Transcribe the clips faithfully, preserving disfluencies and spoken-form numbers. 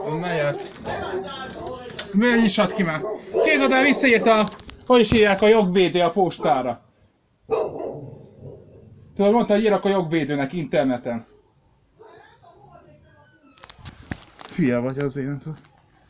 Onnan jött. Miért nyissad ki már? Képzeld el, visszaírta, hogy is írják a jogvédő a postára. Tudod, mondta, hogy írok a jogvédőnek interneten. Hülye vagy azért, nem tudom.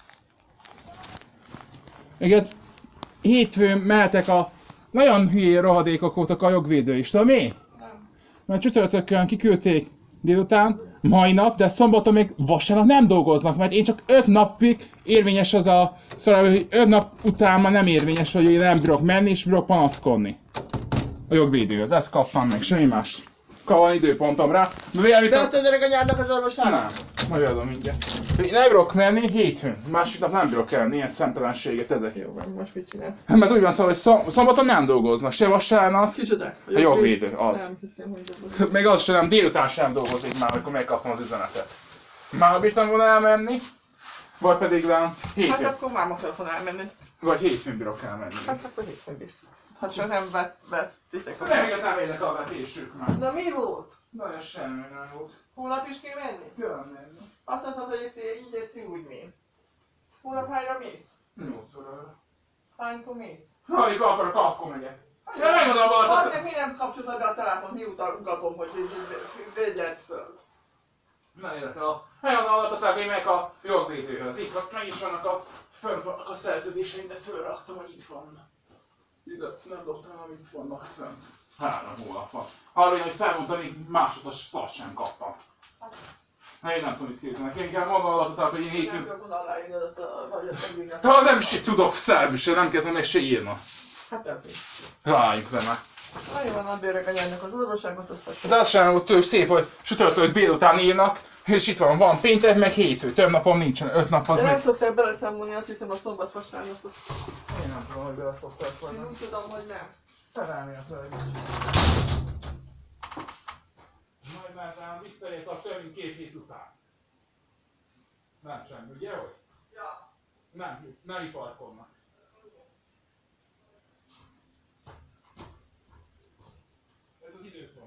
Igen, hétfőn mehetek a nagyon hülye rohadékok voltak a jogvédő is, tudom mi? Mert csütörtökön kiküldték délután, mai nap, de szombaton még vasárnap nem dolgoznak, mert én csak öt napig érvényes az a szóval, hogy öt nap után már nem érvényes, hogy én nem bírok menni és bírok panaszkodni. A jogvédőhöz, ezt kaptam meg, semmi más. Van időpontom rá. Beadtad öreg anyádnak az orvosára? Nem, majd adom mindjárt. Én nem bírok menni hétfőn, másik nap nem bírok elni, ilyen szemtelenséget ezek. Jó, most mit csinálsz? Mert úgy van szó, hogy szom szombaton nem dolgoznak, se vasárnap. Kicsoda? A jogvédő, az. Nem hiszem, hogy dolgozik. Még az sem, délután sem dolgozik már, amikor megkaptam az üzenetet. Már bírtam volna elmenni, vagy pedig rám Hát hétfőn. akkor már ma kellett volna elmenni. Vagy hétfőn bírok elmenni. Hát akkor hétfőn visz. Hát csak nem vett, vettitek a... Renget nem érnek a vetésük már. Na mi volt? Nagyon semmi nem volt. Hónap is kell menni? Külön menni. Azt mondtad, hogy itt így egy úgy mész. Hónap hányra mész? Nyolc órára. Hánykor mész? Ha amikor akarok, akkor megyek. Ja, megmondom a Azért hát, mi nem kapcsoltad be a telefon, miutatom, hogy védjed föl. Nem érdekel a helyen adatották, hogy megyek a jogvédőhöz. Itt van, meg is vannak a, fönt vannak a szerződéseim, de fölraktam, hogy itt vannak. Ide nem dobtam, hogy itt vannak fönt. Három hónap van. Arra, hogy felmondtam, még másodos szart sem kaptam. Na, én nem tudom, mit képzelnek. Én inkább mondom adatották, hogy én Nem hétfőn... tudok aláírnod azt a... vagy azt megírni azt. Ha nem is tudok szerbül se, nem kellett meg se írna. Hát ezért. Rájuk le már. Na jó van, add öreg anyádnak az orvoságot, azt akkor... De az sem volt tőlük szép, hogy sütörtök délután írnak, és itt van, van péntek, meg hétfő, több napom nincsen, öt nap az De nem meg... szoktál beleszámolni, azt hiszem a szombat vasárnapot. Én nem tudom, hogy bele szoktál Én úgy tudom, hogy nem. Te remélhetőleg. Majd már talán visszaért a több mint két hét után. Nem semmi, ugye hogy? Ja. Nem, nem iparkodnak. Ez az időpontom.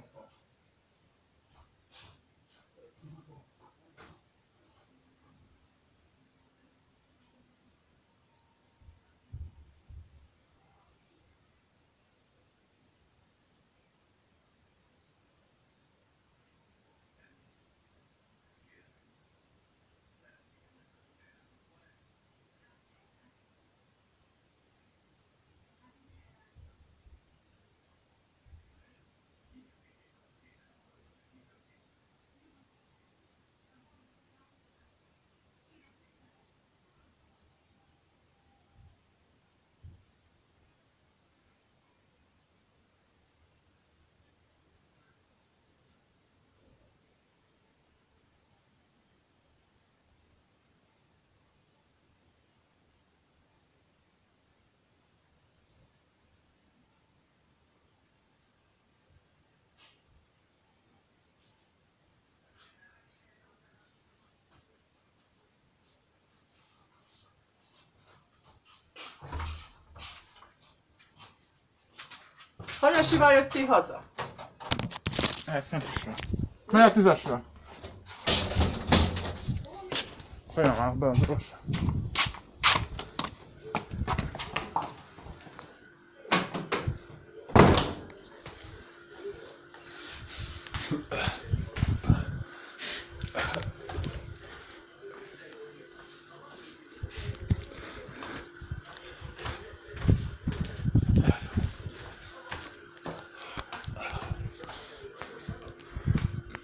Hanyasival jöttél haza? Elszentesre. Melyet tízesre? Folyam már be az orvos.